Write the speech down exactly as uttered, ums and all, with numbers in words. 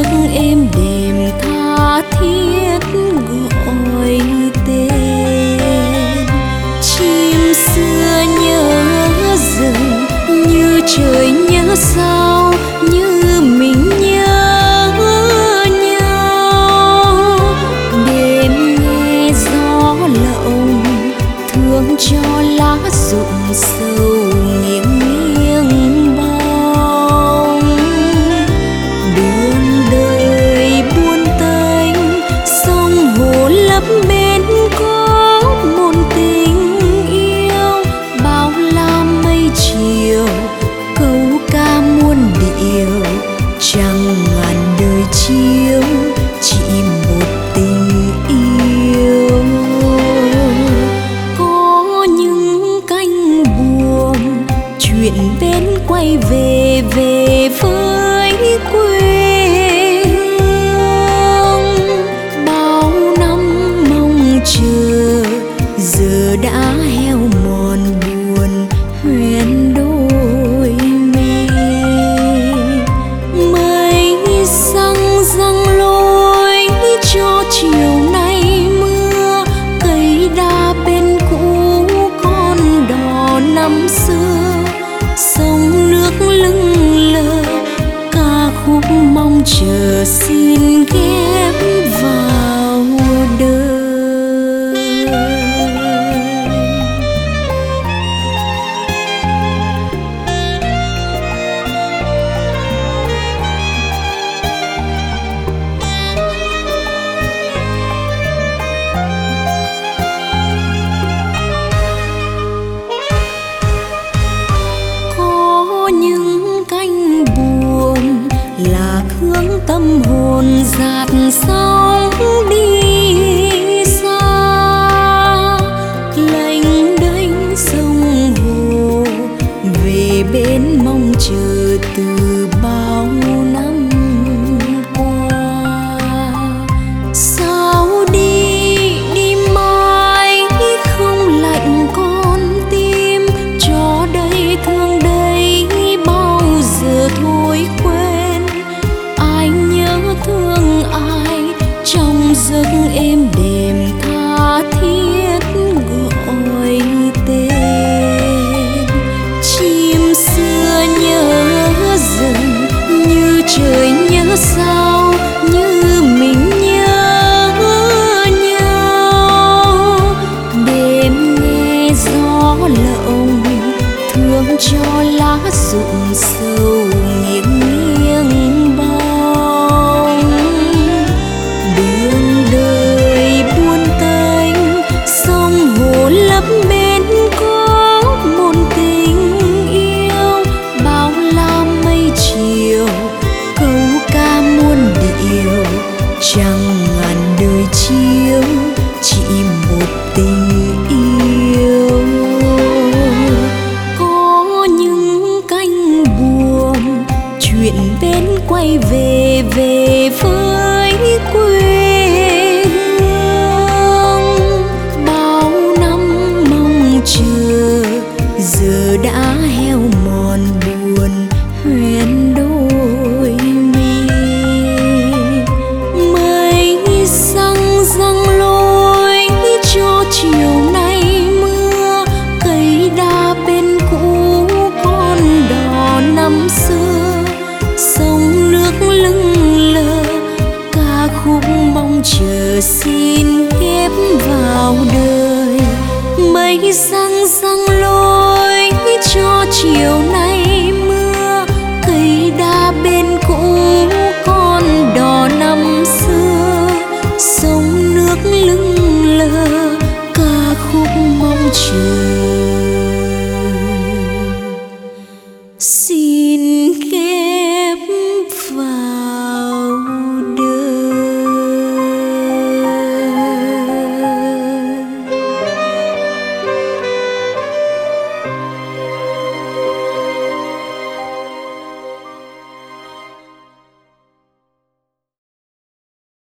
êm đềm tha thiết gọi tên. Chim xưa nhớ rừng như trời nhớ sao, như mình nhớ nhau. Đêm nghe gió lộng thương cho lá rụng sâu nghiêng nghiêng bóng. Đường đời buồn tênh sông hồ lấp bên có một tình yêu. Bao la mây chiều câu ca muôn điệu, chẳng ngàn đời chiếu chỉ một tình yêu. Có những cánh buồm chuyện bên quay về về với quê hương. Bao năm mong chờ giờ đã heo mòn buồn huyền đôi mi. Mây răng răng lối cho chiều nay mưa, cây đa bên cũ con đò năm xưa. Sông nước lững lờ ca khúc mong chờ xin ghép vào đời. Có những cánh buồm lạc hướng tâm hồn dạt sóng đi xa. Lênh đênh sông hồ về bên mong chờ từ bao năm qua. Sao đi đi mãi không lạnh con tim, cho đây thương đây bao giờ thôi quên. Ai nhớ thương ai trong giấc êm đềm tha thiết gọi tên. Chim xưa nhớ rừng như trời nhớ sao, như mình nhớ nhau. Đêm nghe gió lộng thương cho lá rụng sâu nghiêng nghiêng bóng. Đường đời buồn tênh sông hồ lấp bên có một tình yêu. Bao la mây chiều câu ca muôn điệu, chẳng ngàn đời chiếu chỉ một tình yêu. Có những cánh buồm chuyện bên quay về về với quê hương. Bao năm mong chờ giờ đã heo mòn buồn huyền đôi mi. Mây răng răng lối cho chiều nay mưa, cây đa bên cũ con đò năm xưa. Sông nước lững lờ ca khúc mong chờ xin ghép vào đời. Mây răng răng lối cho chiều nay mưa, cây đa bên cũ con đò năm xưa. Sông nước lững lờ ca khúc mong chờ xin